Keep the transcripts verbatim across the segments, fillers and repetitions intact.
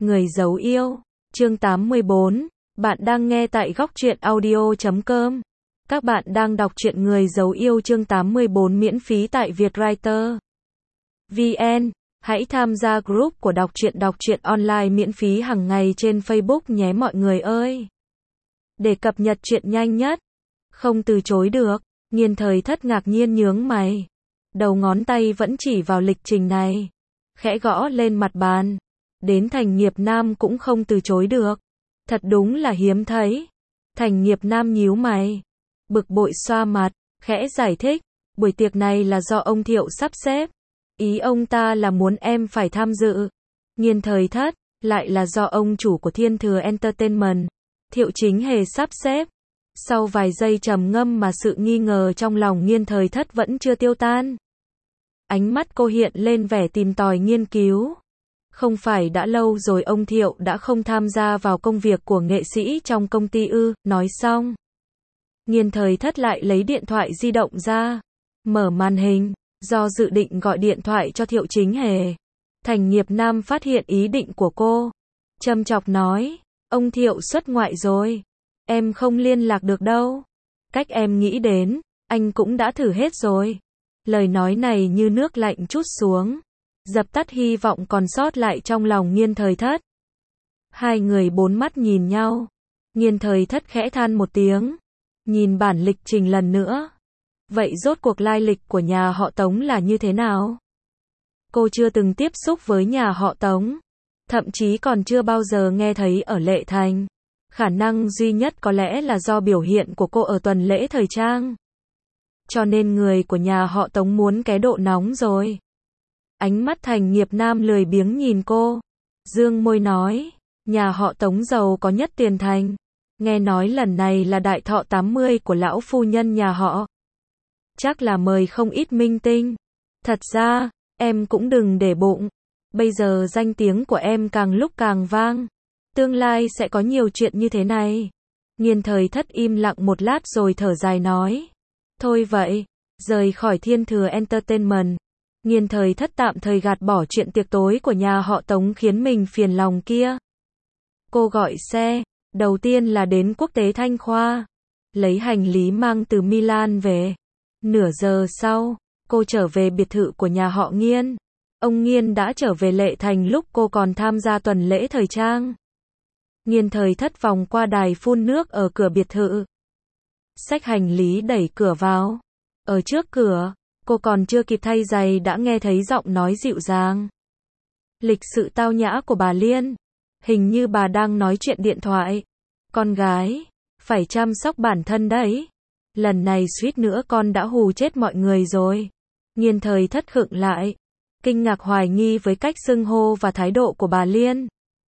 Người giấu yêu, chương tám mươi bốn. Bạn đang nghe tại góc truyện audio chấm com. Các bạn đang đọc truyện Người giấu yêu chương tám mươi bốn miễn phí tại Vietwriter. vê en. Hãy tham gia group của đọc truyện đọc truyện online miễn phí hàng ngày trên Facebook nhé mọi người ơi. Để cập nhật truyện nhanh nhất. Không từ chối được. Nghiên Thời Thất ngạc nhiên nhướng mày. Đầu ngón tay vẫn chỉ vào lịch trình này. Khẽ gõ lên mặt bàn. Đến Thành Nghiệp Nam cũng không từ chối được. Thật đúng là hiếm thấy. Thành Nghiệp Nam nhíu mày. Bực bội xoa mặt, khẽ giải thích. Buổi tiệc này là do ông Thiệu sắp xếp. Ý ông ta là muốn em phải tham dự. Nghiên Thời Thất, lại là do ông chủ của Thiên Thừa Entertainment, Thiệu Chính Hề sắp xếp. Sau vài giây trầm ngâm mà sự nghi ngờ trong lòng Nghiên Thời Thất vẫn chưa tiêu tan. Ánh mắt cô hiện lên vẻ tìm tòi nghiên cứu. Không phải đã lâu rồi ông Thiệu đã không tham gia vào công việc của nghệ sĩ trong công ty ư, nói xong. Nghiên Thời Thất lại lấy điện thoại di động ra. Mở màn hình, do dự định gọi điện thoại cho Thiệu Chính Hề. Thành Nghiệp Nam phát hiện ý định của cô. Châm chọc nói, ông Thiệu xuất ngoại rồi. Em không liên lạc được đâu. Cách em nghĩ đến, anh cũng đã thử hết rồi. Lời nói này như nước lạnh trút xuống. Dập tắt hy vọng còn sót lại trong lòng Nghiên Thời Thất. Hai người bốn mắt nhìn nhau. Nghiên Thời Thất khẽ than một tiếng. Nhìn bản lịch trình lần nữa. Vậy rốt cuộc lai lịch của nhà họ Tống là như thế nào? Cô chưa từng tiếp xúc với nhà họ Tống. Thậm chí còn chưa bao giờ nghe thấy ở Lệ Thành. Khả năng duy nhất có lẽ là do biểu hiện của cô ở tuần lễ thời trang. Cho nên người của nhà họ Tống muốn cái độ nóng rồi. Ánh mắt Thành Nghiệp Nam lười biếng nhìn cô. Dương môi nói, nhà họ Tống giàu có nhất Tiền Thành. Nghe nói lần này là đại thọ tám mươi của lão phu nhân nhà họ. Chắc là mời không ít minh tinh. Thật ra, em cũng đừng để bụng. Bây giờ danh tiếng của em càng lúc càng vang. Tương lai sẽ có nhiều chuyện như thế này. Nghiên Thời Thất im lặng một lát rồi thở dài nói. Thôi vậy, rời khỏi Thiên Thừa Entertainment. Nghiên Thời Thất tạm thời gạt bỏ chuyện tiệc tối của nhà họ Tống khiến mình phiền lòng kia. Cô gọi xe, đầu tiên là đến Quốc tế Thanh Khoa. Lấy hành lý mang từ Milan về. Nửa giờ sau, cô trở về biệt thự của nhà họ Nghiên. Ông Nghiên đã trở về Lệ Thành lúc cô còn tham gia tuần lễ thời trang. Nghiên Thời Thất vòng qua đài phun nước ở cửa biệt thự. Xách hành lý đẩy cửa vào. Ở trước cửa, cô còn chưa kịp thay giày đã nghe thấy giọng nói dịu dàng. Lịch sự tao nhã của bà Liên. Hình như bà đang nói chuyện điện thoại. Con gái, phải chăm sóc bản thân đấy. Lần này suýt nữa con đã hù chết mọi người rồi. Nghiên Thời Thất khựng lại. Kinh ngạc hoài nghi với cách xưng hô và thái độ của bà Liên.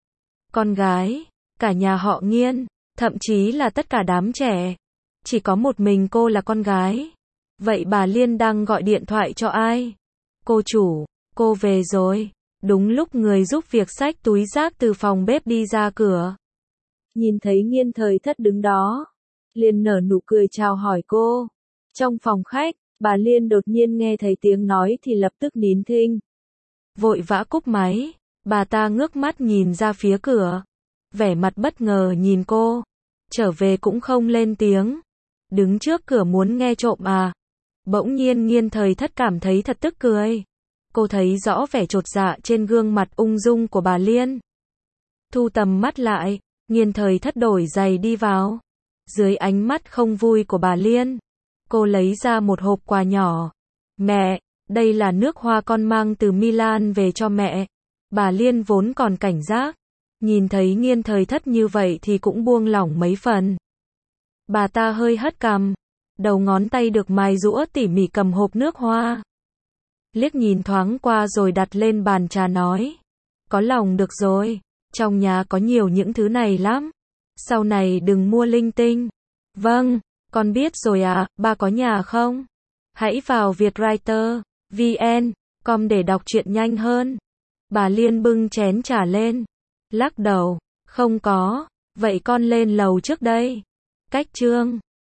Con gái, cả nhà họ Nghiên, thậm chí là tất cả đám trẻ. Chỉ có một mình cô là con gái. Vậy bà Liên đang gọi điện thoại cho ai? Cô chủ, cô về rồi. Đúng lúc người giúp việc xách túi rác từ phòng bếp đi ra cửa. Nhìn thấy Nghiên Thời Thất đứng đó. Liên nở nụ cười chào hỏi cô. Trong phòng khách, bà Liên đột nhiên nghe thấy tiếng nói thì lập tức nín thinh. Vội vã cúp máy, bà ta ngước mắt nhìn ra phía cửa. Vẻ mặt bất ngờ nhìn cô. Trở về cũng không lên tiếng. Đứng trước cửa muốn nghe trộm à? Bỗng nhiên Nghiên Thời Thất cảm thấy thật tức cười. Cô thấy rõ vẻ chột dạ trên gương mặt ung dung của bà Liên. Thu tầm mắt lại, Nghiên Thời Thất đổi giày đi vào. Dưới ánh mắt không vui của bà Liên, cô lấy ra một hộp quà nhỏ. Mẹ, đây là nước hoa con mang từ Milan về cho mẹ. Bà Liên vốn còn cảnh giác. Nhìn thấy Nghiên Thời Thất như vậy thì cũng buông lỏng mấy phần. Bà ta hơi hất cằm. Đầu ngón tay được mài giũa tỉ mỉ cầm hộp nước hoa. Liếc nhìn thoáng qua rồi đặt lên bàn trà nói. Có lòng được rồi. Trong nhà có nhiều những thứ này lắm. Sau này đừng mua linh tinh. Vâng, con biết rồi ạ. Ba có nhà không? Hãy vào Vietwriter, vê en, com để đọc truyện nhanh hơn. Bà Liên bưng chén trà lên. Lắc đầu. Không có. Vậy con lên lầu trước đây. Cách chương.